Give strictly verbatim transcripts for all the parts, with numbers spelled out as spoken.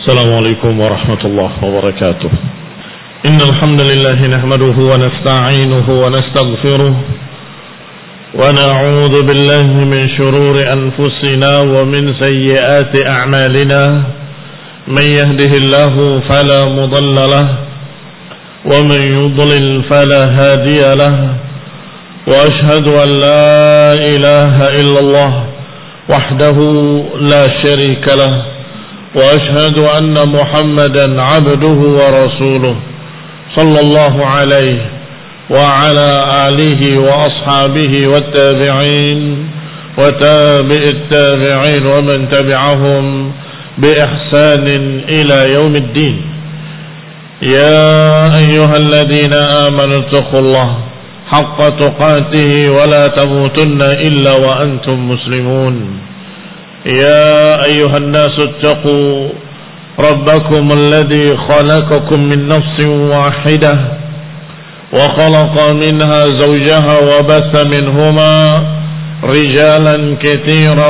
السلام عليكم ورحمة الله وبركاته. إن الحمد لله نحمده ونستعينه ونستغفره ونعوذ بالله من شرور أنفسنا ومن سيئات أعمالنا. من يهده الله فلا مضل له ومن يضلل فلا هادي له. وأشهد أن لا إله إلا الله وحده لا شريك له. وأشهد أن محمدا عبده ورسوله صلى الله عليه وعلى آله وأصحابه والتابعين وتابع التابعين ومن تبعهم بإحسان إلى يوم الدين. يا أيها الذين آمنوا اتقوا الله حق تقاته ولا تموتن إلا وأنتم مسلمون. يا أيها الناس اتقوا ربكم الذي خلقكم من نفس واحدة وخلق منها زوجها وبث منهما رجالا كثيرا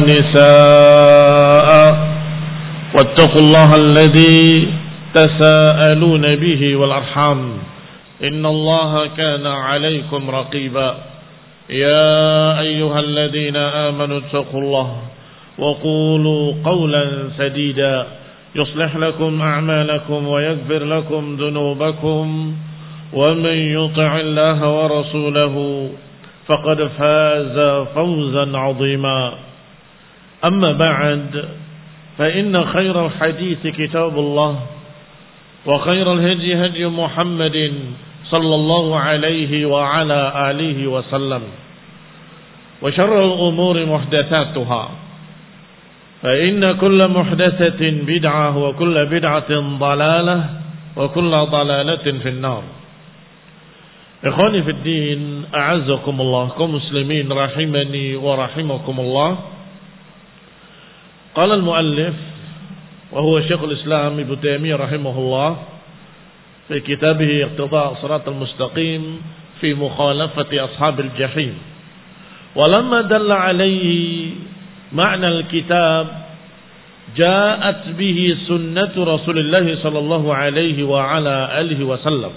ونساء واتقوا الله الذي تساءلون به والأرحام إن الله كان عليكم رقيبا. يا أيها الذين آمنوا اتقوا الله وقولوا قولا سديدا يصلح لكم أعمالكم ويغفر لكم ذنوبكم ومن يطع الله ورسوله فقد فاز فوزا عظيما. أما بعد فإن خير الحديث كتاب الله وخير الهدي هدي محمد صلى الله عليه وعلى آله وسلم وشر الأمور محدثاتها فإن كل محدثة بدعة وكل بدعة ضلالة وكل ضلالة في النار. إخواني في الدين أعزكم الله كمسلمين رحمني ورحمكم الله. قال المؤلف وهو شيخ الإسلام ابن تيمية رحمه الله في كتابه اقتضاء الصراط المستقيم في مخالفة أصحاب الجحيم. ولما دل عليه معنى الكتاب جاءت به سنة رسول الله صلى الله عليه وعلى آله وسلم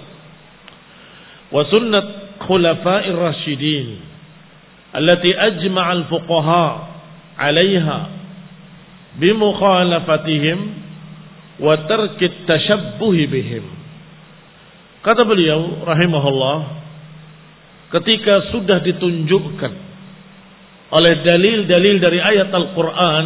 وسنة خلفاء الراشدين التي أجمع الفقهاء عليها بمخالفتهم وترك التشبه بهم. Kata beliau rahimahullah, ketika sudah ditunjukkan oleh dalil-dalil dari ayat Al-Quran,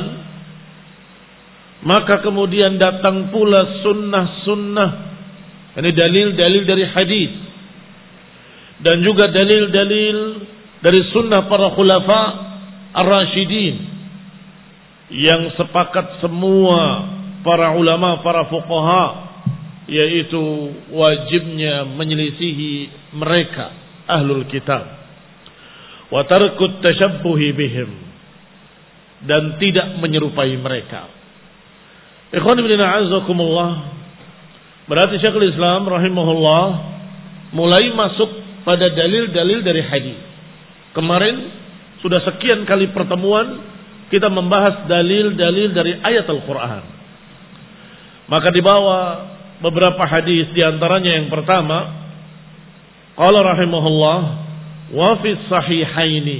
maka kemudian datang pula sunnah-sunnah, ini dalil-dalil dari hadis dan juga dalil-dalil dari sunnah para khulafa ar-rasyidin yang sepakat semua para ulama, para fuqaha, yaitu wajibnya menyelisihi mereka ahlul kitab wa tarkut tashabbuhi bihim, dan tidak menyerupai mereka. Ikhwan fillah a'azzakumullah, berarti Syekhul Islam rahimahullah mulai masuk pada dalil-dalil dari hadis. Kemarin sudah sekian kali pertemuan kita membahas dalil-dalil dari ayat Al-Quran. Maka dibawa beberapa hadis, di antaranya yang pertama, qala rahimahullah wa fi sahihaini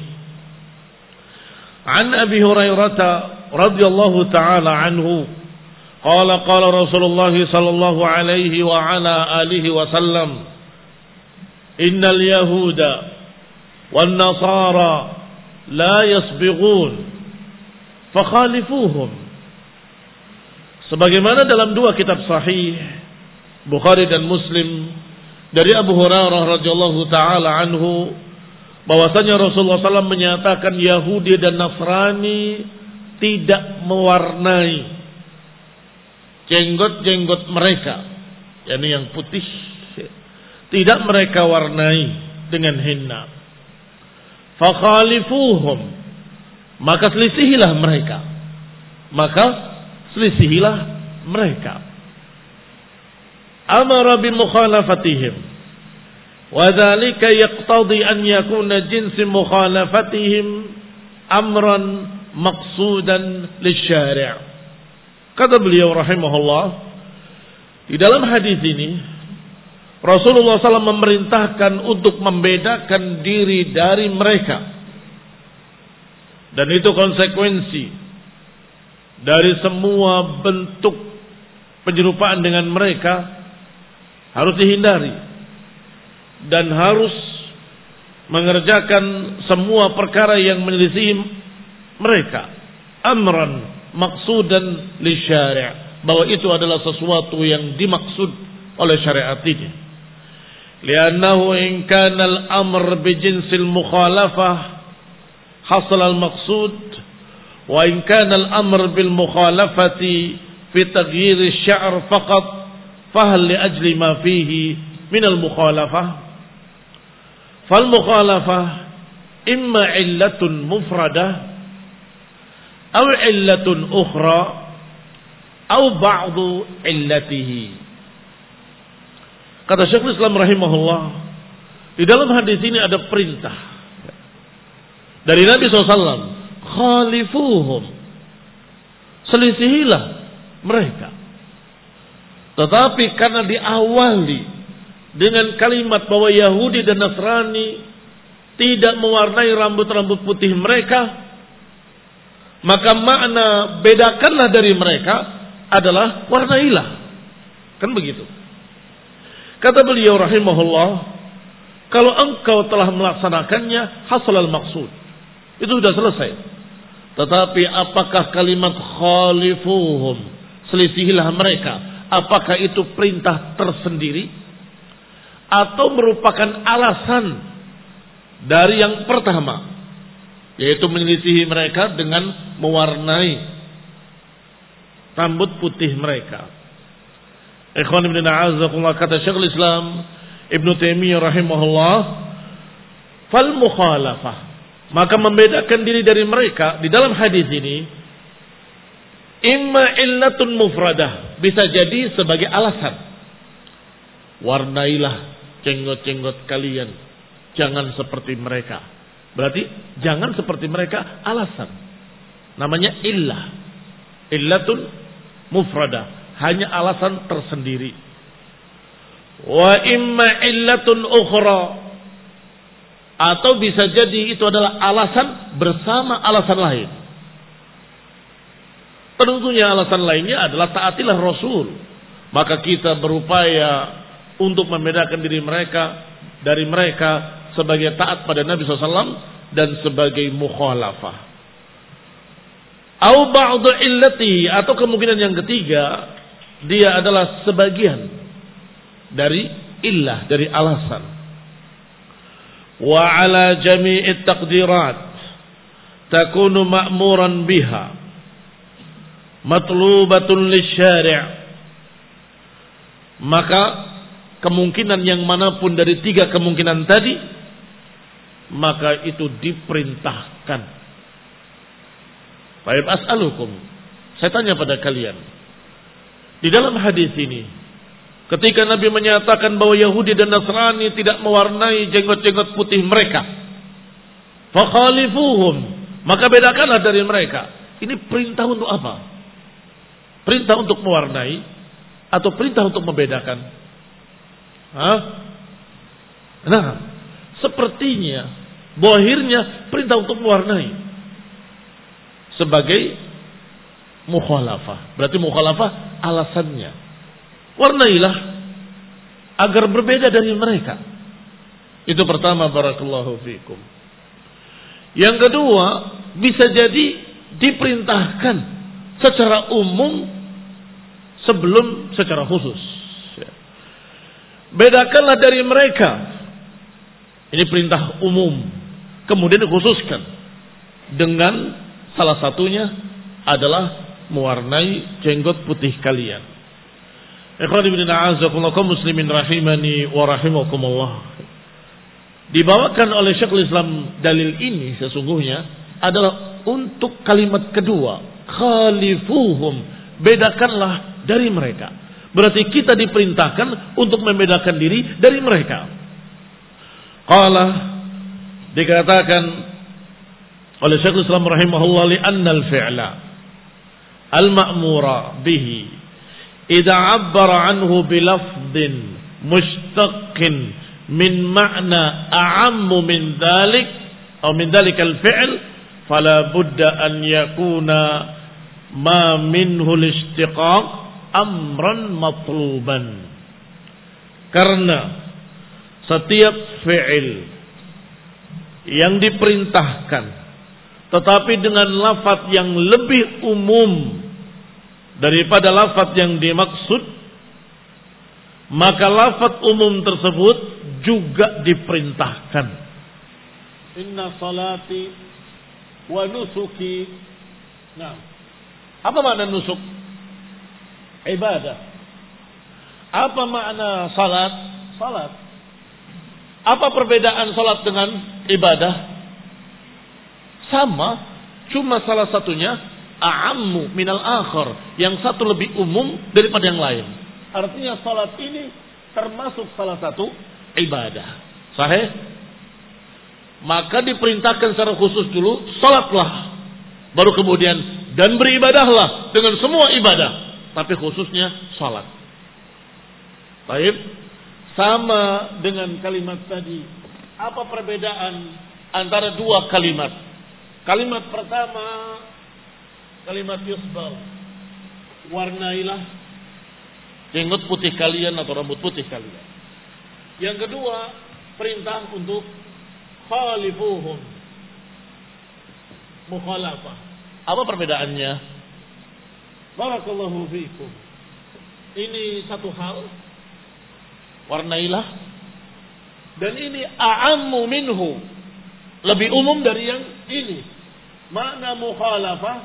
an Abi Hurairah radhiyallahu taala anhu qala qala Rasulullah sallallahu alaihi wa ala alihi wasallam innal yahuda wan nasara la yasbighun fakhalifuhum. Sebagaimana dalam dua kitab sahih Bukhari dan Muslim dari Abu Hurairah radhiyallahu taala anhu, bahwasanya Rasulullah sallallahu alaihi wasallam menyatakan Yahudi dan Nasrani tidak mewarnai jenggot-jenggot mereka, yakni yang putih, tidak mereka warnai dengan henna. Fakhalifuhum, maka selisihilah mereka, maka selisihilah mereka. Amara bi mukhalafatihim. وذلك يقتضي أن يكون جنس مخالفتهم أمرا مقصودا للشارع. Kata beliau rahimahullah, di dalam hadis ini Rasulullah shallallahu alaihi wasallam memerintahkan untuk membedakan diri dari mereka. Dan itu konsekuensi dari semua bentuk penyerupaan dengan mereka harus dihindari. Dan harus mengerjakan semua perkara yang menyelisihi mereka. Amran maksudan li syari', bahwa itu adalah sesuatu yang dimaksud oleh syariat ini. Li'annahu in kana al-amr bi jinsil mukhalafah hasal al-maqsud, wa in kana al-amr bil mukhalafati fi taghyir asy-sya'r faqat fahal li ajli ma fihi min al-mukhalafah fal mukhalafah imma illatun mufradah aw illatun ukhra aw ba'du illatihi. Kata Syekhul Islam rahimahullah, di dalam hadis ini ada perintah dari Nabi shallallahu alaihi wasallam, khalifuhum, selisihilah mereka. Tetapi karena diawali dengan kalimat bahwa Yahudi dan Nasrani tidak mewarnai rambut-rambut putih mereka, maka makna bedakanlah dari mereka adalah warnailah. Kan begitu. Kata beliau rahimahullah, kalau engkau telah melaksanakannya, hasalal maksud. Itu sudah selesai. Tetapi apakah kalimat khalifuhum, selisihilah mereka, apakah itu perintah tersendiri atau merupakan alasan dari yang pertama, yaitu menyelisihi mereka dengan mewarnai rambut putih mereka? Ikhwan ibn a'azakullah, kata Syekhul Islam Ibn Taimiyah rahimahullah, fal mukhalafah, maka membedakan diri dari mereka di dalam hadis ini imma illatun mufradah, bisa jadi sebagai alasan. Warnailah jenggot-jenggot kalian, jangan seperti mereka. Berarti jangan seperti mereka, alasan. Namanya illah. Illatun mufradah, hanya alasan tersendiri. Wa imma illatun ukhra, atau bisa jadi itu adalah alasan bersama alasan lain. Tentunya alasan lainnya adalah taatilah Rasul. Maka kita berupaya untuk membedakan diri mereka dari mereka sebagai taat pada Nabi shallallahu alaihi wasallam dan sebagai mukhalafah. Au ba'du illati, atau kemungkinan yang ketiga, dia adalah sebagian dari illah, dari alasan. Wa ala jami'it taqdirat takunu ma'muran biha matlubatun lisyari', maka kemungkinan yang manapun dari tiga kemungkinan tadi, maka itu diperintahkan. Baik, as'alukum, saya tanya pada kalian, di dalam hadis ini, ketika Nabi menyatakan bahwa Yahudi dan Nasrani tidak mewarnai jenggot-jenggot putih mereka, fakhalifuhum, maka bedakanlah dari mereka. Ini perintah untuk apa? Perintah untuk mewarnai atau perintah untuk membedakan? Hah? Nah, sepertinya zahirnya perintah untuk mewarnai sebagai mukhalafah. Berarti mukhalafah alasannya, warnailah agar berbeda dari mereka. Itu pertama, barakallahu fikum. Yang kedua, bisa jadi diperintahkan secara umum sebelum secara khusus. Bedakanlah dari mereka, ini perintah umum, kemudian dikhususkan dengan salah satunya adalah mewarnai jenggot putih kalian. Ikhwan ibn a'azakumullah kaum muslimin rahimani wa rahimakumullah. Dibawakan oleh Syekhul Islam dalil ini sesungguhnya adalah untuk kalimat kedua, khalifuhum, bedakanlah dari mereka. Berarti kita diperintahkan untuk membedakan diri dari mereka. Qala, dikatakan oleh Syekhul Islam rahimahullah, li annal fi'la al-ma'mura bihi idza 'abbara 'anhu bilafdhin mushtaqqin min ma'na a'ammu min dhalik atau min dhalikal fi'l fala budda an yakuna ma minhu al-ishtiqaq amran matluban. Karena setiap fi'il yang diperintahkan tetapi dengan lafaz yang lebih umum daripada lafaz yang dimaksud, maka lafaz umum tersebut juga diperintahkan. Inna salati wa nusuki. Nah, apa makna nusuk? Ibadah. Apa makna salat? Salat. Apa perbedaan salat dengan ibadah? Sama, cuma salah satunya a'ammu minal akhar, yang satu lebih umum daripada yang lain. Artinya salat ini termasuk salah satu ibadah. Sahih? Maka diperintahkan secara khusus dulu, salatlah. Baru kemudian, dan beribadahlah dengan semua ibadah. Tapi khususnya salat. Baik. Sama dengan kalimat tadi. Apa perbedaan antara dua kalimat? Kalimat pertama, kalimat yusbal. Warnailah jenggot putih kalian atau rambut putih kalian. Yang kedua, perintah untuk khalifuhum. Mukhalafah. Apa perbedaannya? Barakallahu fiikum. Ini satu hal, warnailah, dan ini a'ammu minhu, lebih umum dari yang ini. Makna mukhalafah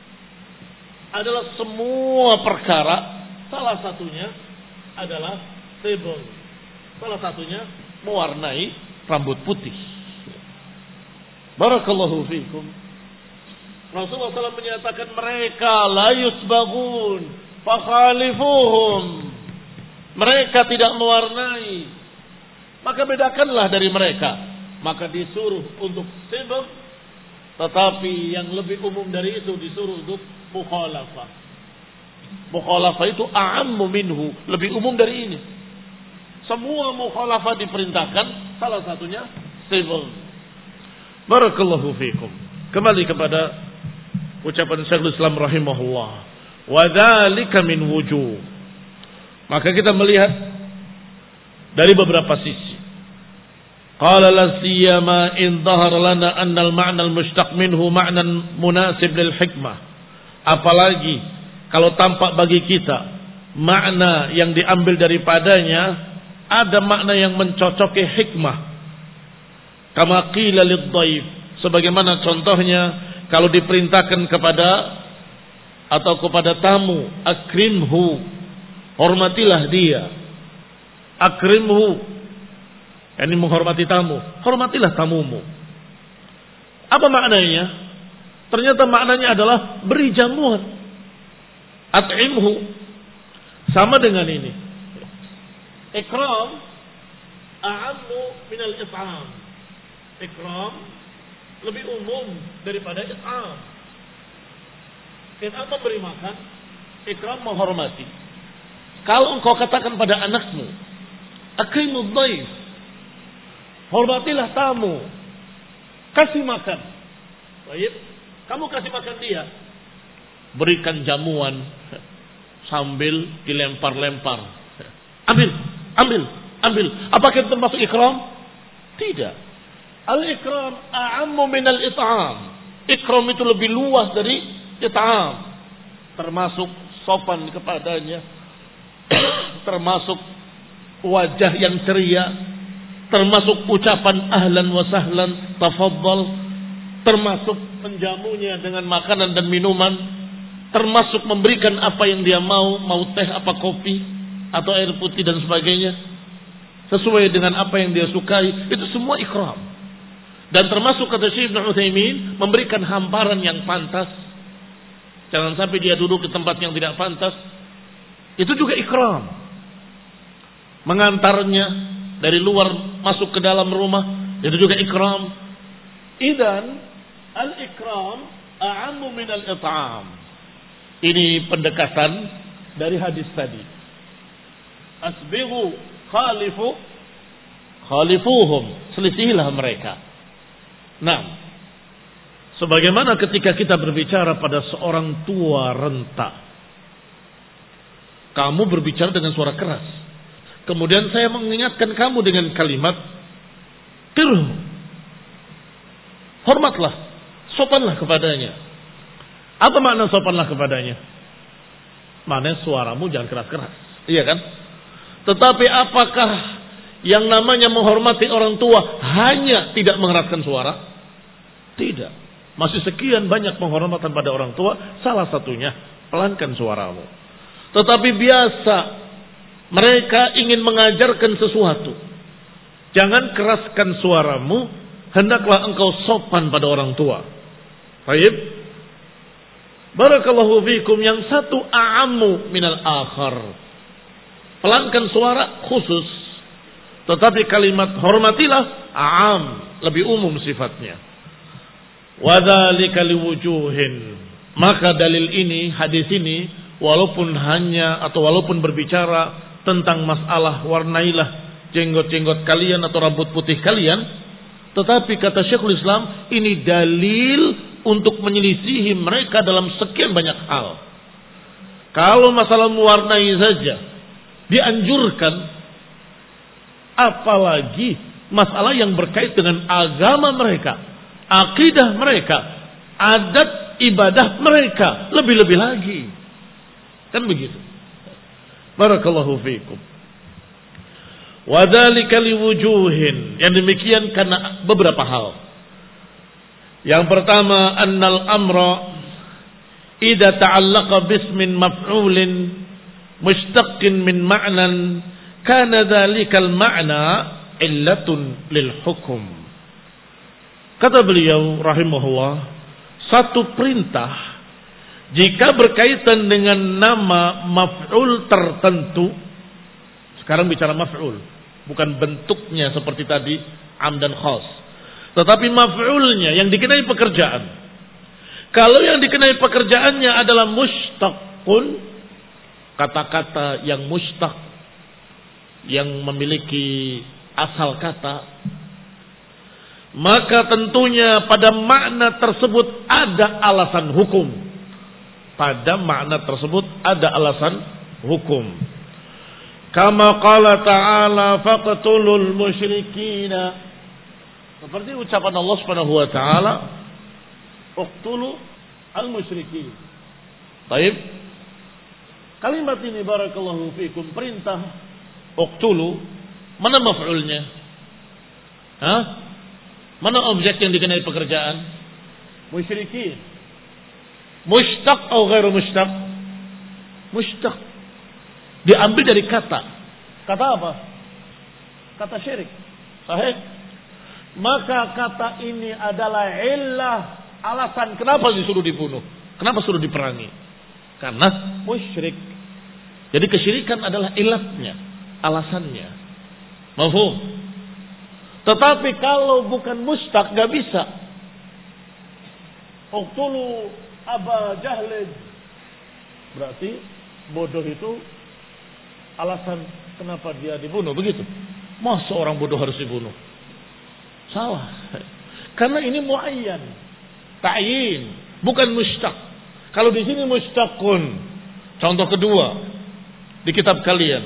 adalah semua perkara, salah satunya adalah tibul, salah satunya mewarnai rambut putih. Barakallahu fiikum. Rasulullah shallallahu alaihi wasallam menyatakan mereka la yusbaghun fakhalifuhum. Mereka tidak mewarnai, maka bedakanlah dari mereka. Maka disuruh untuk sibab, tetapi yang lebih umum dari itu disuruh untuk mukhalafah. Mukhalafah itu a'ammu minhu, lebih umum dari ini. Semua mukhalafah diperintahkan, salah satunya sibab. Barakallahu fiikum. Kembali kepada ucapan Syekhul Islam rahimahullah, wa dzalika min wujuh. Maka kita melihat dari beberapa sisi. Qala la siyama in dhahara lana anna al-ma'na al-mushtaq minhu ma'nan munasib lil hikmah. Apalagi kalau tampak bagi kita makna yang diambil daripadanya ada makna yang mencocoki hikmah. Kama qila lid-dhaif, sebagaimana contohnya kalau diperintahkan kepada atau kepada tamu, akrimhu, hormatilah dia. Akrimhu, ini menghormati tamu, hormatilah tamumu. Apa maknanya? Ternyata maknanya adalah beri jamuan. At'imhu, sama dengan ini. Ikram a'ammu minal it'am. Ikram lebih umum daripada it'am. It'am memberi makan, ikram menghormati. Kalau engkau katakan pada anakmu, akrimud dhaif, hormatilah tamu, kasih makan. Baik, kamu kasih makan dia, berikan jamuan sambil dilempar-lempar. Ambil, ambil, ambil. Apakah itu termasuk ikram? Tidak. Al-ikram a'ammu minal it'am. Ikram itu lebih luas dari it'am. Termasuk sopan kepadanya, termasuk wajah yang ceria, termasuk ucapan ahlan wa sahlan, tafaddal, termasuk menjamunya dengan makanan dan minuman, termasuk memberikan apa yang dia mau, mau teh apa kopi atau air putih dan sebagainya, sesuai dengan apa yang dia sukai. Itu semua ikram. Dan termasuk kata Syekh Ibnu Utsaimin, memberikan hamparan yang pantas. Jangan sampai dia duduk di tempat yang tidak pantas. Itu juga ikram. Mengantarnya dari luar masuk ke dalam rumah, itu juga ikram. Idan al-ikram a'ammu min al-it'am. Ini pendekatan dari hadis tadi. Asbighu khalifu khalifuhum, selisihilah mereka. Nah, sebagaimana ketika kita berbicara pada seorang tua renta, kamu berbicara dengan suara keras, kemudian saya mengingatkan kamu dengan kalimat qirhu, hormatlah, sopanlah kepadanya. Apa makna sopanlah kepadanya? Maknanya suaramu jangan keras-keras, iya kan? Tetapi apakah yang namanya menghormati orang tua hanya tidak mengeraskan suara? Tidak. Masih sekian banyak penghormatan pada orang tua. Salah satunya pelankan suaramu. Tetapi biasa mereka ingin mengajarkan sesuatu. Jangan keraskan suaramu. Hendaklah engkau sopan pada orang tua. Baik. Barakallahu fikum, yang satu a'ammu minal akhar. Pelankan suara khusus. Tetapi kalimat hormatilah a'am, lebih umum sifatnya. Wadzalika liwujuhin. Maka dalil ini, hadis ini, walaupun hanya atau walaupun berbicara tentang masalah warnailah jenggot-jenggot kalian atau rambut putih kalian, tetapi kata Syekhul Islam, ini dalil untuk menyelisihi mereka dalam sekian banyak hal. Kalau masalah mewarnai saja dianjurkan, apalagi masalah yang berkait dengan agama mereka, akidah mereka, adat ibadah mereka, lebih-lebih lagi. Kan begitu. Barakallahu fiikum. Wadzalika liwujuhin. Yang demikian karena beberapa hal. Yang pertama, annal amra idza ta'allaqa bismin maf'ulin mushtaqqin min ma'nan kana dzalikal ma'na illatun lil hukum. Kata beliau rahimahullah, satu perintah jika berkaitan dengan nama maf'ul tertentu, sekarang bicara maf'ul, bukan bentuknya seperti tadi am dan khas, tetapi maf'ulnya yang dikenai pekerjaan. Kalau yang dikenai pekerjaannya adalah mushtaqun, kata-kata yang mushtaq, yang memiliki asal kata, maka tentunya pada makna tersebut ada alasan hukum. Pada makna tersebut ada alasan hukum. Kama qala ta'ala faqtulul musyrikina. Seperti ucapan Allah Subhanahu wa taala, uqtulu al-musyrikin. Baik. Kalimat ini barakallahu fikum, perintah uqtulu, mana maf'ulnya? Hah? Mana objek yang dikenai pekerjaan? Musyrikin. Mushtaq atau ghairu mushtaq? Mushtaq. Diambil dari kata. Kata apa? Kata syirik. Sahih? Maka kata ini adalah illah, alasan kenapa disuruh dibunuh, kenapa suruh diperangi. Karena musyrik. Jadi kesyirikan adalah ilatnya, alasannya. Mafhum? Tetapi kalau bukan mushtaq gak bisa. Uqtulu Aba Jahlid, berarti bodoh itu alasan kenapa dia dibunuh, begitu. Masa orang bodoh harus dibunuh? Salah. Karena ini muayyan, ta'yin, bukan mushtaq. Kalau di sini mushtaqun. Contoh kedua di kitab kalian.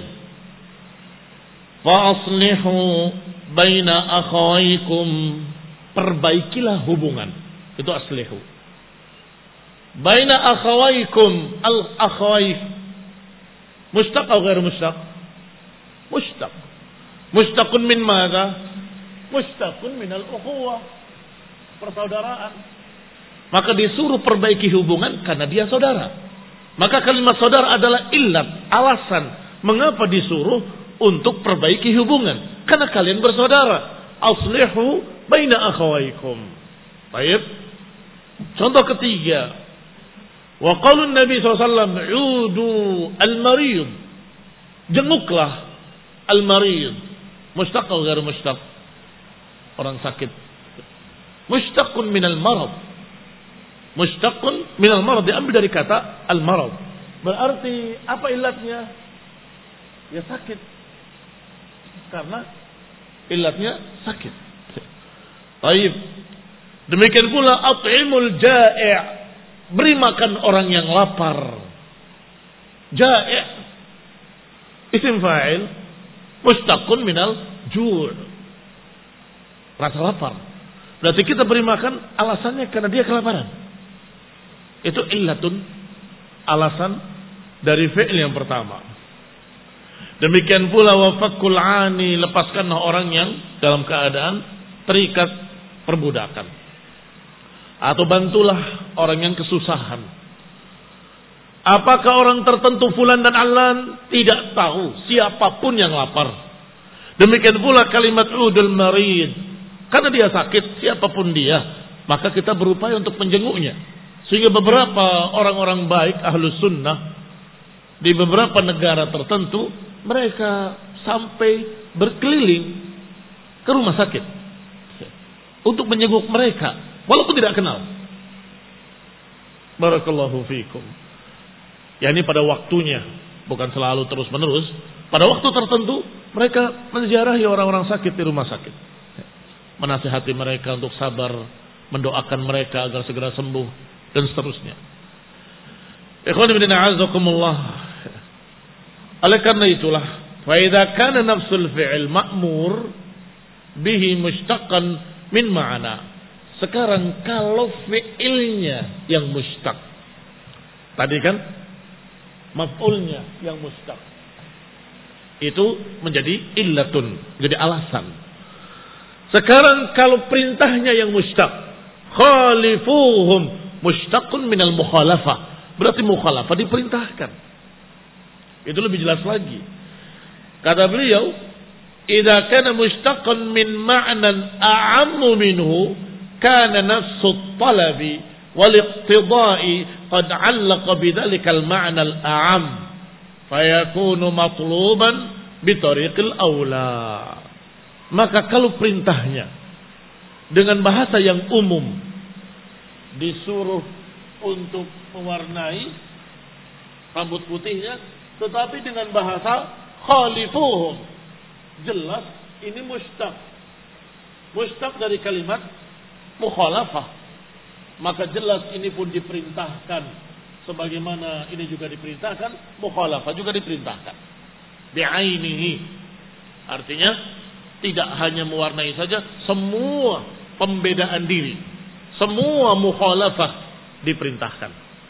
Fa aslihu baina akhawaykum, perbaikilah hubungan. Itu aslihu. Baina akhawaykum, al akhawayk. Mushtaq atau ghair mushtaq? Mushtaq. Mushtaqun min madza? Mushtaqun minal ukhuwah, persaudaraan. Maka disuruh perbaiki hubungan karena dia saudara. Maka kalimat saudara adalah illat, alasan mengapa disuruh untuk perbaiki hubungan. Karena kalian bersaudara. Aslihu baina akhawaykum. Baik. Contoh ketiga. Wa qaulun Nabi sallallahu alaihi wasallam, "Udu al-marid." Jenguklah al-marid. Mushtaq atau ghair mushtaq? Orang sakit. Mushtaqun minal marad. Mushtaqun minal marad, diambil dari kata al-marad. Berarti apa ilatnya? Ya sakit. Karena ilatnya sakit. Baik. Demikian pula at'imul ja'i', beri makan orang yang lapar. Ja'i' isim fa'il mushtaqun minal ju', rasa lapar. Berarti kita beri makan alasannya karena dia kelaparan. Itu illatun, alasan dari fi'il yang pertama. Demikian pula wa fakul 'ani, lepaskanlah orang yang dalam keadaan terikat perbudakan. Atau bantulah orang yang kesusahan. Apakah orang tertentu fulan dan alan? Tidak tahu, siapapun yang lapar. Demikian pula kalimat udul marid, karena dia sakit, siapapun dia, maka kita berupaya untuk menjenguknya. Sehingga beberapa orang-orang baik ahlus sunnah di beberapa negara tertentu, mereka sampai berkeliling ke rumah sakit untuk menjenguk mereka, walaupun tidak kenal. Barakallahu fiikum. Ya, ini pada waktunya, bukan selalu terus menerus. Pada waktu tertentu mereka menziarahi orang-orang sakit di rumah sakit, menasihati mereka untuk sabar, mendoakan mereka agar segera sembuh, dan seterusnya. Ikhwan fillah a'azzakumullah. Oleh karena itulah, fa idza kana nafsul fi'il ma'mur bihi mushtaqan min ma'ana. Sekarang kalau fi'ilnya yang mushtaq, tadi kan maf'ulnya yang mushtaq, itu menjadi illatun, jadi alasan. Sekarang kalau perintahnya yang mushtaq, khalifuhum mushtaqun minal mukhalafah, berarti mukhalafah diperintahkan. Itu lebih jelas lagi. Kata beliau, idza kana mushtaqan min ma'nan a'ammu minhu kana nafsu talabi wal iqtida'i qad 'allaqa bidzalika al-ma'na al-a'am fayakunu matluban bi tariqil aula. Maka kalau perintahnya dengan bahasa yang umum, disuruh untuk mewarnai rambut putihnya, tetapi dengan bahasa khalifuhum, jelas ini mushtaq. Mushtaq dari kalimat mukhalafah. Maka jelas ini pun diperintahkan. Sebagaimana ini juga diperintahkan, mukhalafah juga diperintahkan. Bi'ainihi. Artinya tidak hanya mewarnai saja, semua pembedaan diri, semua mukhalafah diperintahkan.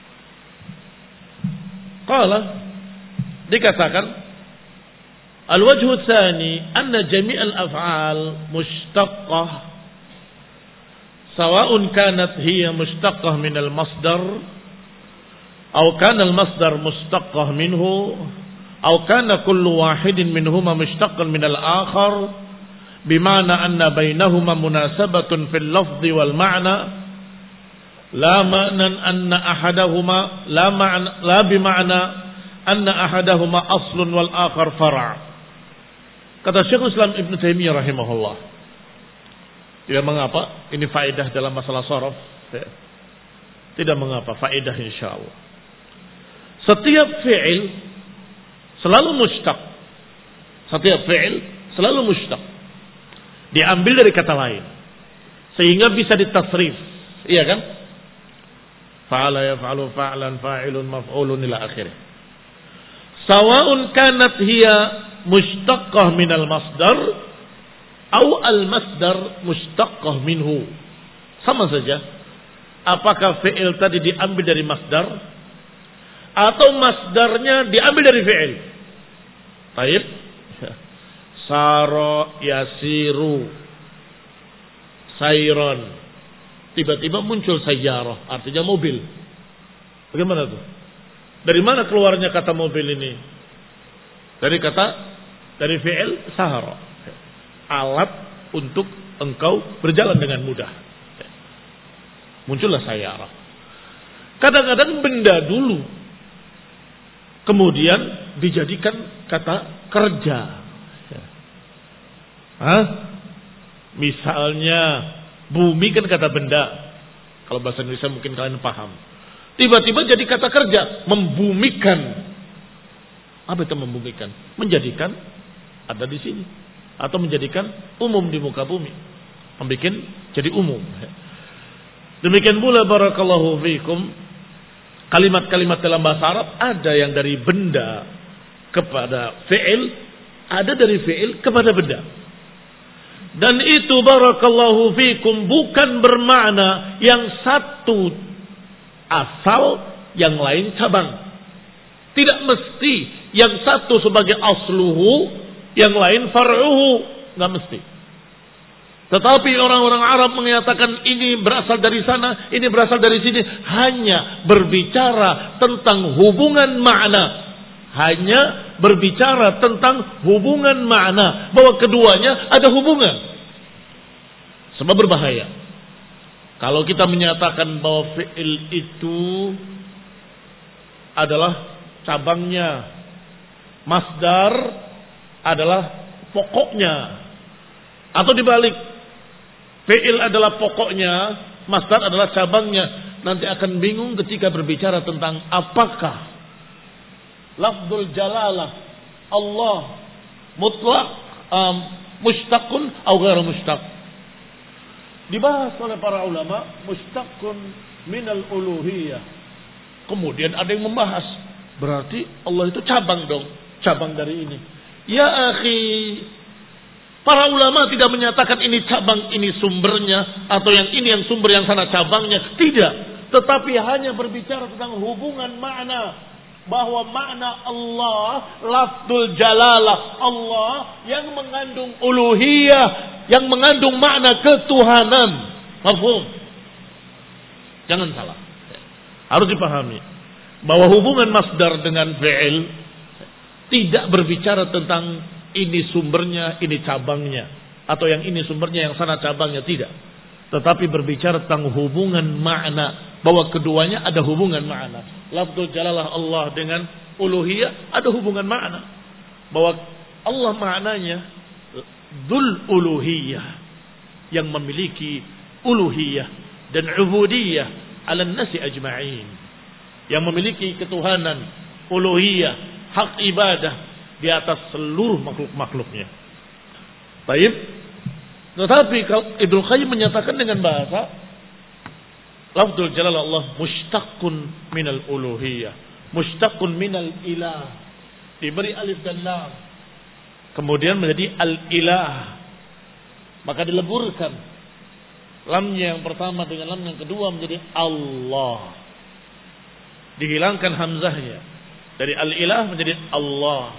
Qala, dikatakan al-wajhu tsani anna jami' al-af'al mushtaqqah sawa'un kanat hiya mushtaqqah min al-masdar aw kana al-masdar mushtaqqah minhu aw kana kullu wahidin minhuma mushtaqqan min al-akhar bima'na anna bainahuma munasabatun fil lafzi wal ma'na la ma'nan anna ahadahuma la ma'na la bima'na anna ahadahuma aslun wal akhar far'. Kata Syekhul Islam Ibnu Taimiyah rahimahullah, tidak mengapa, ini faedah dalam masalah sharaf, tidak mengapa, faedah insyaallah. Setiap fi'il selalu mushtaq, setiap fi'il selalu mushtaq, diambil dari kata lain sehingga bisa ditasrif, iya kan? Fa'ala yaf'alu fa'lan fa'ilun maf'ulun ila akhirih. Sawa'un kanat hiya mushtaqqah minal masdar au al masdar mushtaqqah minhu. Sama saja, apakah fi'il tadi diambil dari masdar atau masdarnya diambil dari fi'il. Baik. Sara yasiru sayron, tiba-tiba muncul sayyarah, artinya mobil. Bagaimana tuh? Dari mana keluarnya kata mobil ini? Dari kata, dari fi'il sahara, alat untuk engkau berjalan dengan mudah. Muncullah sayyarah. Kadang-kadang benda dulu kemudian dijadikan kata kerja. Hah? Misalnya bumi kan kata benda, Kalau bahasa Indonesia mungkin kalian paham. Tiba-tiba jadi kata kerja, membumikan. Apa itu membumikan? Menjadikan ada di sini atau menjadikan umum di muka bumi. Membikin jadi umum. Demikian pula barakallahu fiikum, kalimat-kalimat dalam bahasa Arab ada yang dari benda kepada fi'il, ada dari fi'il kepada benda. Dan itu barakallahu fiikum bukan bermakna yang satu asal, yang lain cabang. Tidak mesti yang satu sebagai asluhu, yang lain far'uhu. Nggak mesti. Tetapi orang-orang Arab menyatakan ini berasal dari sana, ini berasal dari sini. Hanya berbicara tentang hubungan makna. Hanya berbicara tentang hubungan makna. Bahwa keduanya ada hubungan. Sebab berbahaya. Kalau kita menyatakan bahwa fi'il itu adalah cabangnya, masdar adalah pokoknya, atau dibalik, fi'il adalah pokoknya, masdar adalah cabangnya, nanti akan bingung ketika berbicara tentang apakah lafzul jalalah Allah mutlak, um, mushtaqun atau ghairu mushtaq. Dibahas oleh para ulama mushtaqun minal uluhiyah. Kemudian ada yang membahas, berarti Allah itu cabang dong, cabang dari ini. Ya akhi, para ulama tidak menyatakan ini cabang, ini sumbernya, atau yang ini yang sumber, yang sana cabangnya. Tidak. Tetapi hanya berbicara tentang hubungan makna. Bahwa makna Allah, lafzul jalalah Allah, yang mengandung uluhiyah, yang mengandung makna ketuhanan. Mafhum? Jangan salah. Harus dipahami. Bahwa hubungan masdar dengan fi'il tidak berbicara tentang ini sumbernya, ini cabangnya, atau yang ini sumbernya, yang sana cabangnya, tidak. Tetapi berbicara tentang hubungan makna, bahwa keduanya ada hubungan makna. Lafzul jalalah Allah dengan uluhiyah ada hubungan makna. Bahwa Allah maknanya dzul uluhiyah, yang memiliki uluhiyah dan ubudiyah ala nasi ajma'in, yang memiliki ketuhanan, uluhiyah, hak ibadah di atas seluruh makhluk-makhluknya. Baik. Tetapi kalau Ibnu Qayyim menyatakan dengan bahasa lafzul jalal Allah mushtaqun minal uluhiyah, mushtaqun minal ilah, diberi alif dan lam, kemudian menjadi al-ilah, maka dileburkan lamnya yang pertama dengan lam yang kedua menjadi Allah, dihilangkan hamzahnya dari al-ilah menjadi Allah.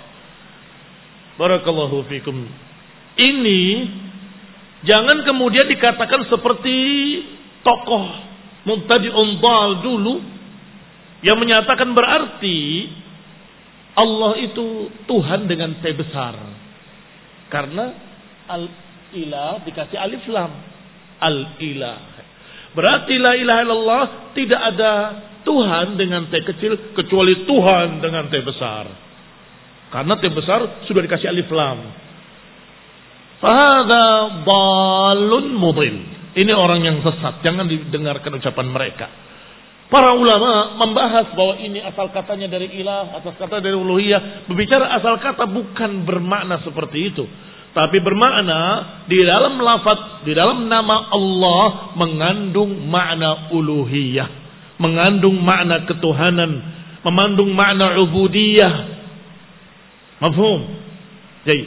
Barakallahu fikum. Ini jangan kemudian dikatakan seperti tokoh mubtadi'un dhal dulu yang menyatakan berarti Allah itu Tuhan dengan T besar. Karena al-ilah dikasih alif lam. Al-ilah. Berarti la ilaha illallah tidak ada Tuhan dengan T kecil kecuali Tuhan dengan T besar. Karena T besar sudah dikasih alif lam. Fahadha dhalun mudil. Ini orang yang sesat. Jangan didengarkan ucapan mereka. Para ulama membahas bahwa ini asal katanya dari ilah, asal kata dari uluhiyah. Berbicara asal kata bukan bermakna seperti itu. Tapi bermakna di dalam lafaz, di dalam nama Allah mengandung makna uluhiyah, mengandung makna ketuhanan, mengandung makna ubudiyah. Mafhum? Jadi,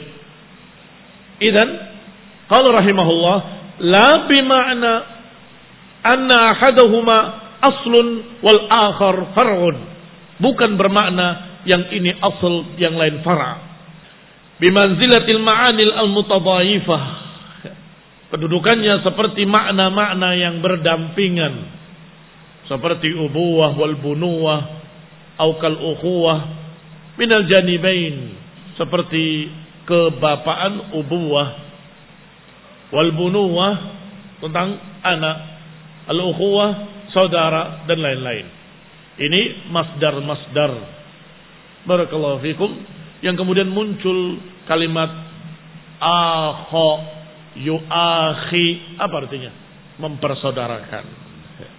idzan qala rahimahullah la bima'na anna ahaduhuma aslun wal akhar far'un. Bukan bermakna yang ini asal, yang lain fara'. Bimanzilatil ma'anil al-mutadhaifah. Kedudukannya seperti makna-makna yang berdampingan. Seperti ubuwah wal bunuwah au kal ukhuwah minal janibain. Seperti kebapaan ubuwah wal bunuwah tentang anak, al ukhuwah saudara dan lain-lain. Ini masdar-masdar. Barakallahu fikum. Yang kemudian muncul kalimat akho yuakhi, apa artinya? Mempersaudarakan.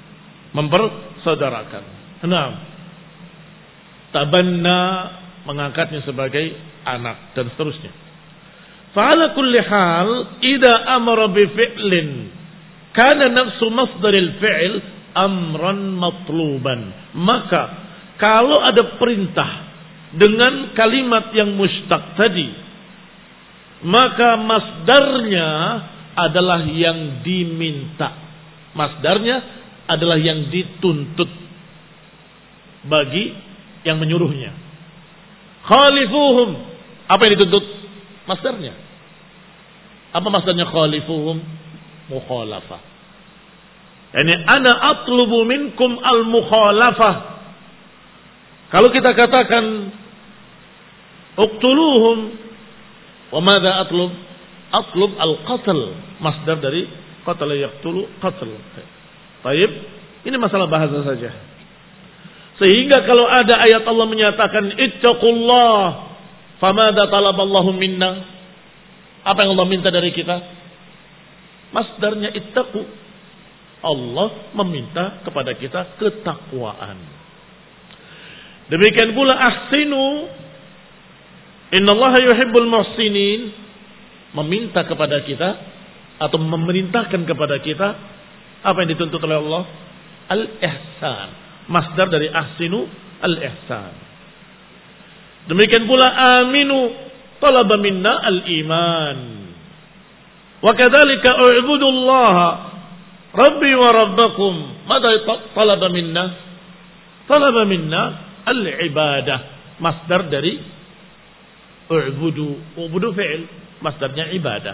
mempersaudarakan. Nah, tabanna mengangkatnya sebagai anak dan seterusnya. Fa'ala kulli hal idza amara bi fi'lin kana nafsu masdaril fi'l amran matluban. Maka kalau ada perintah dengan kalimat yang mustaq tadi, maka masdarnya adalah yang diminta. Masdarnya adalah yang dituntut bagi yang menyuruhnya. Khalifuhum. Apa yang dituntut? Masdarnya. Apa masdarnya khalifuhum? Mukhalafah. Yani ana atlubu minkum al-mukhalafah. Kalau kita katakan uqtuluhum, wa madza atlub? Atlub al-qatl. Masdar dari qatala yaqtulu qatl. Baik, ini masalah bahasa saja. Sehingga kalau ada ayat Allah menyatakan ittaqullah, famadza talaballahu minna? Apa yang Allah minta dari kita? Masdarnya ittaqu. Allah meminta kepada kita ketakwaan. Demikian pula ahsinu, innallaha yuhibbul muhsinin, meminta kepada kita atau memerintahkan kepada kita apa yang dituntut oleh Allah? Al-ihsan. Masdar dari ahsinu al-ihsan. Demikian pula aminu, talaba minna al-iman. Wa kadzalika u'budullaha rabbi wa rabbakum. Mada talaba minna? Talaba minna al-ibadah. Masdar dari u'budu. U'budu fi'il, masdarnya ibadah.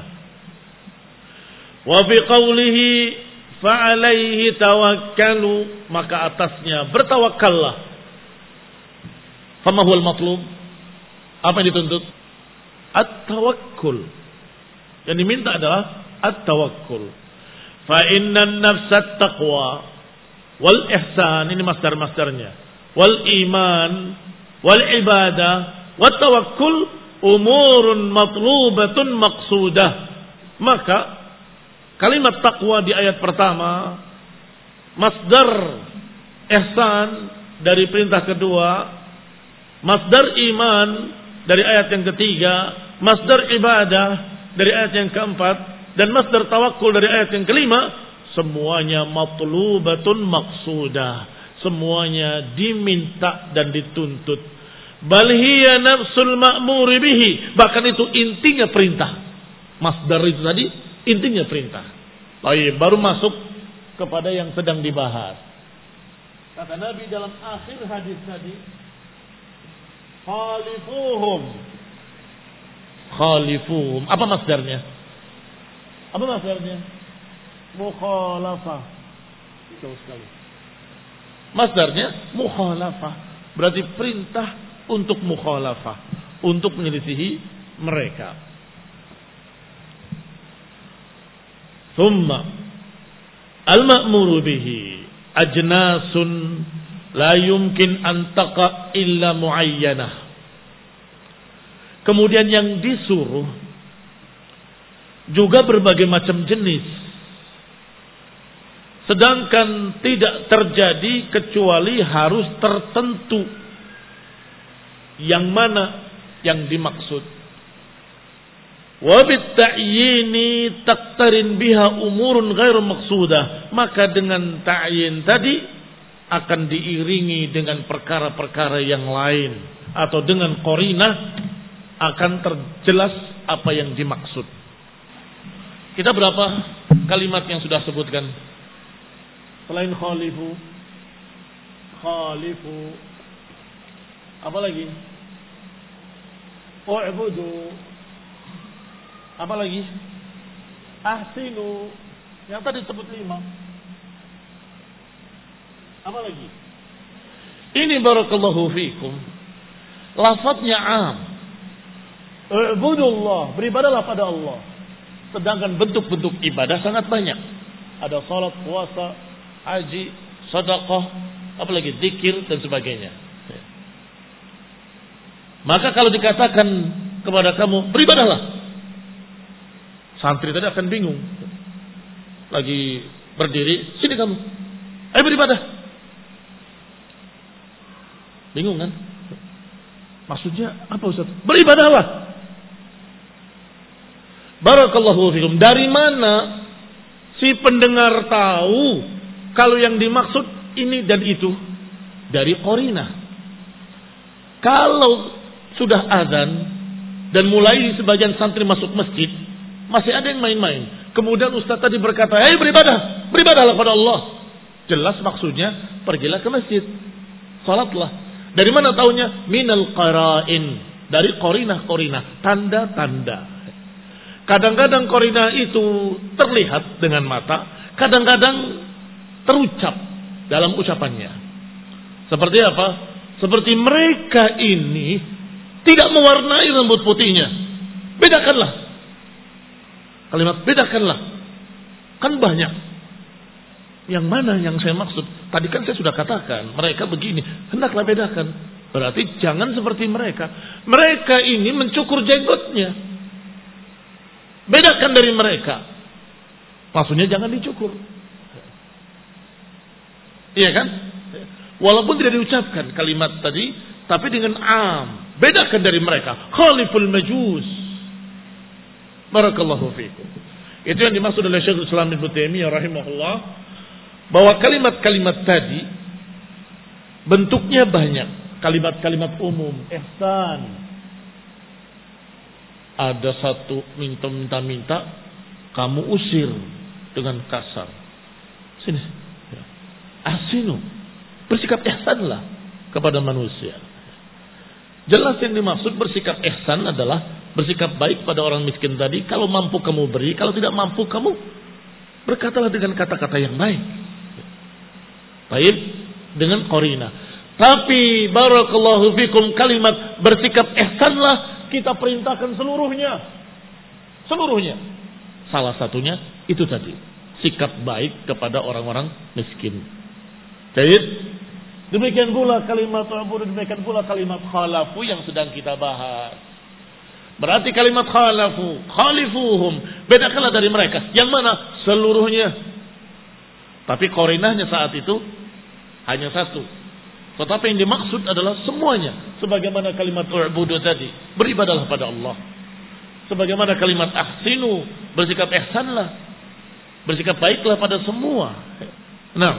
Wa fi qawlihi fa'alaihi tawakkalu, maka atasnya bertawakallah. Fama huwal matlub? Apa yang dituntut? At-tawakkul. Yang diminta adalah at-tawakkul. Fa innan nafsat taqwa wal ihsan, ini masdar-masdarnya. Wal iman wal ibadah wat tawakkul umurun matlubatun maqsudah. Maka kalimat takwa di ayat pertama, masdar ihsan dari perintah kedua, masdar iman dari ayat yang ketiga, masdar ibadah dari ayat yang keempat, dan masdar tawakkul dari ayat yang kelima, semuanya matlubatun maqsudah, semuanya diminta dan dituntut. Bal hiya nafsul ma'muri bihi, bahkan itu intinya perintah. Masdar itu tadi intinya perintah. Baik, baru masuk kepada yang sedang dibahas. Kata Nabi dalam akhir hadis tadi, khalifuhum. Khalifuhum. Apa masdarnya? Apa masdarnya? Mukhalafah. Jauh sekali. Masdarnya mukhalafah. Berarti perintah untuk mukhalafah, untuk menyelisihi mereka. Thumma al-ma'muru bihi ajnasun la yumkin an taqa illa muayyanah. Kemudian yang disuruh juga berbagai macam jenis, sedangkan tidak terjadi kecuali harus tertentu. Yang mana yang dimaksud? Wa bit-ta'yini taqtarin biha umurun ghairu maqsudah. Maka dengan ta'yin tadi akan diiringi dengan perkara-perkara yang lain, atau dengan qarinah akan terjelas apa yang dimaksud. Kita berapa kalimat yang sudah sebutkan? Selain khalifu, khalifu, apa lagi? U'budu, apa lagi? Ahsinu, yang tadi sebut lima. Apa lagi? Ini barakallahu fikum, lafadznya am. U'budullah, beribadalah pada Allah. Sedangkan bentuk-bentuk ibadah sangat banyak. Ada salat, puasa, haji, sedekah, apalagi zikir dan sebagainya. Maka kalau dikatakan kepada kamu beribadahlah, santri tadi akan bingung. Lagi berdiri, sini kamu. Ayo beribadah. Bingung kan? Maksudnya apa Ustaz? Beribadahlah. Barakallahu fikum. Dari mana si pendengar tahu kalau yang dimaksud ini dan itu? Dari qarinah. Kalau sudah azan dan mulai sebagian santri masuk masjid, masih ada yang main-main. Kemudian Ustaz tadi berkata, "Hei beribadah, beribadahlah kepada Allah." Jelas maksudnya, pergilah ke masjid, salatlah. Dari mana taunya? Minal qara'in, dari qarinah-qarinah, tanda-tanda. Kadang-kadang qarinah itu terlihat dengan mata, kadang-kadang terucap dalam ucapannya. Seperti apa? Seperti mereka ini tidak mewarnai rambut putihnya. Bedakanlah. Kalimat bedakanlah. Kan banyak. Yang mana yang saya maksud? Tadi kan saya sudah katakan, mereka begini. Hendaklah bedakan. Berarti jangan seperti mereka. Mereka ini mencukur jenggotnya. Bedakan dari mereka. Maksudnya jangan dicukur. Iya kan? Walaupun tidak diucapkan kalimat tadi, tapi dengan am. Bedakan dari mereka. Khaliful majus. Barakallahu fiikum. Itu yang dimaksud oleh Syekhul Islam Ibnu Taimiyah rahimahullah, bahwa kalimat-kalimat tadi bentuknya banyak. Kalimat-kalimat umum, ihsan. Ada satu minta-minta-minta, kamu usir dengan kasar. Sini. Ahsinu. Bersikap ihsanlah kepada manusia. Jelas yang dimaksud bersikap ihsan adalah bersikap baik pada orang miskin tadi. Kalau mampu kamu beri, kalau tidak mampu kamu berkatalah dengan kata-kata yang baik. Baik dengan qarinah. Tapi barakallahu fikum, kalimat bersikap ihsanlah kita perintahkan seluruhnya. Seluruhnya. Salah satunya itu tadi, sikap baik kepada orang-orang miskin. Baik. Demikian pula kalimat ta'budu, demikian pula kalimat khalafu yang sedang kita bahas. Berarti kalimat khalafu, khalifuhum, bedakanlah dari mereka. Yang mana? Seluruhnya. Tapi qarinahnya saat itu hanya satu. Tetapi yang dimaksud adalah semuanya. Sebagaimana kalimat ta'budu tadi, beribadahlah pada Allah. Sebagaimana kalimat ahsinu, bersikap ihsanlah, bersikap baiklah pada semua. Nah,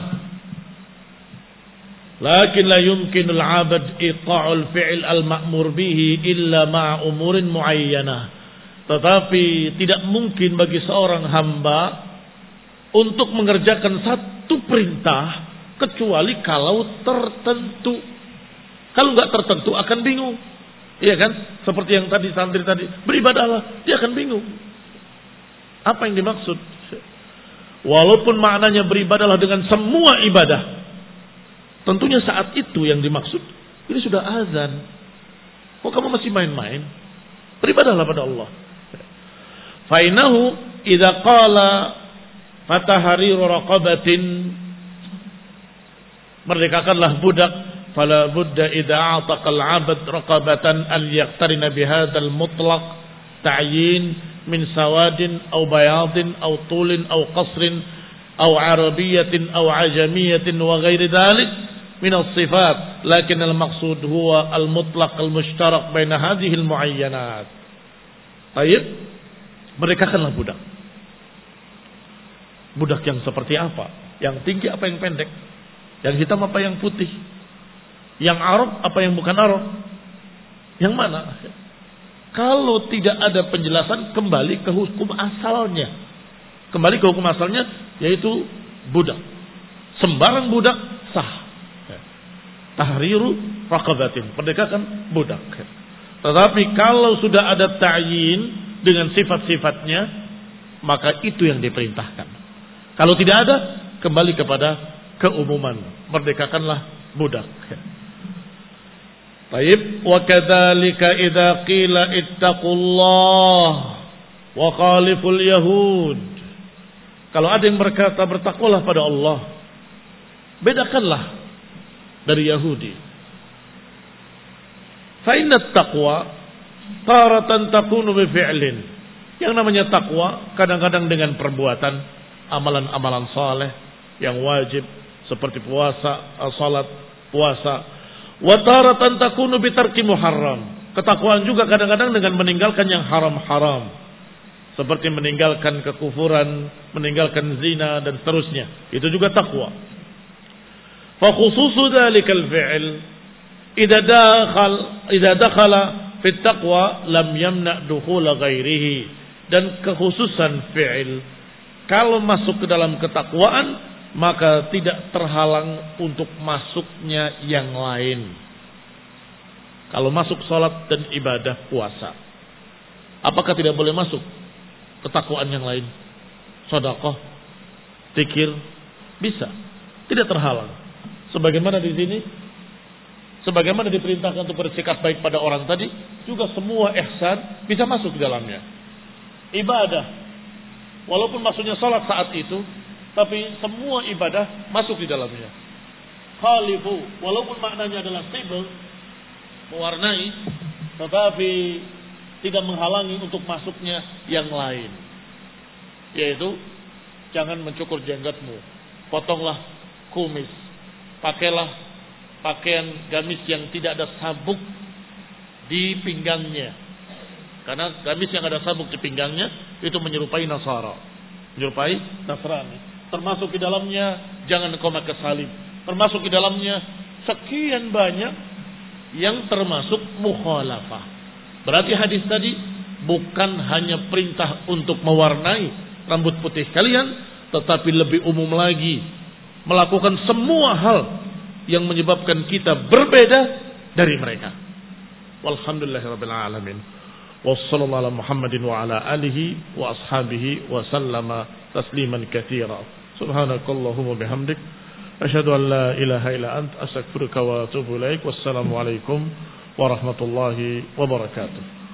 lakin la yumkinul 'abd iqa'ul fi'l al-ma'mur bihi illa ma'a umurin muayyanah. Tetapi tidak mungkin bagi seorang hamba untuk mengerjakan satu perintah kecuali kalau tertentu. Kalau enggak tertentu akan bingung. Iya kan? Seperti yang tadi santri tadi, beribadahlah, dia akan bingung. Apa yang dimaksud? Walaupun maknanya beribadahlah dengan semua ibadah, tentunya saat itu yang dimaksud, ini sudah azan. Kok kamu masih main-main? Beribadahlah pada Allah. Fainahu idza qala fatahriru raqabatin, merdekakanlah budak. Fala budda idza a'taqa al-'abd raqabatan an yaqtarina bihadzal mutlaq ta'yin min sawadin aw bayadin aw tulin aw qasrin aw arabiyatin aw ajamiyatin wa ghairi dhalik min as-sifat, lakin al-maqsud huwa al-mutlaq al-mushtarak baina hadhihi al-muayyanat. Baik, merdekakanlah budak. Budak yang seperti apa? Yang tinggi apa yang pendek? Yang hitam apa yang putih? Yang Arab apa yang bukan Arab? Yang mana? Kalau tidak ada penjelasan, kembali ke hukum asalnya. Kembali ke hukum asalnya, yaitu budak. Sembarang budak sah. Tahriru raqabatin, merdekakan budak. Tetapi kalau sudah ada ta'yin dengan sifat-sifatnya, maka itu yang diperintahkan. Kalau tidak ada, kembali kepada keumuman, merdekakanlah budak. Baik, wa kadzalika idza qila ittaqullah wa khaliful yahud. Kalau ada yang berkata bertakwalah pada Allah, bedakanlah dari Yahudi. Fa inna taqwa taratan takunu bi fi'lin. Yang namanya takwa kadang-kadang dengan perbuatan, amalan-amalan saleh yang wajib, seperti puasa, salat, puasa. Wa taratan takunu bi tarki muharram. Ketakwaan juga kadang-kadang dengan meninggalkan yang haram-haram, seperti meninggalkan kekufuran, meninggalkan zina dan seterusnya. Itu juga takwa. Fa khususu dzalikal fi'l idza dakhal idza dakhala fi taqwa lam yamna dukhul ghairihi. Dan kekhususan fi'il kalau masuk ke dalam ketakwaan maka tidak terhalang untuk masuknya yang lain. Kalau masuk salat dan ibadah puasa, apakah tidak boleh masuk ketakwaan yang lain? Sedekah, zikir, bisa, tidak terhalang. Sebagaimana di sini, sebagaimana diperintahkan untuk bersikap baik pada orang tadi, juga semua ihsan bisa masuk di dalamnya. Ibadah, walaupun maksudnya salat saat itu, tapi semua ibadah masuk di dalamnya. Khalifu, walaupun maknanya adalah sibel, mewarnai, tetapi tidak menghalangi untuk masuknya yang lain. Yaitu, jangan mencukur jenggatmu, potonglah kumis, pakailah pakaian gamis yang tidak ada sabuk di pinggangnya. Karena gamis yang ada sabuk di pinggangnya itu menyerupai Nasara, menyerupai Nasrani. Termasuk di dalamnya jangan engkau pakai salib. Termasuk di dalamnya sekian banyak yang termasuk mukhalafah. Berarti hadis tadi bukan hanya perintah untuk mewarnai rambut putih kalian, tetapi lebih umum lagi melakukan semua hal yang menyebabkan kita berbeda dari mereka. Walhamdulillahirabbil alamin. Wassallallahu ala Muhammadin wa ala alihi wa ashabihi wa sallama tasliman katsira. Subhanakallahumma bihamdik asyhadu an la ilaha illa anta astaghfiruka wa atubu ilaik. Wassalamu alaikum warahmatullahi wabarakatuh.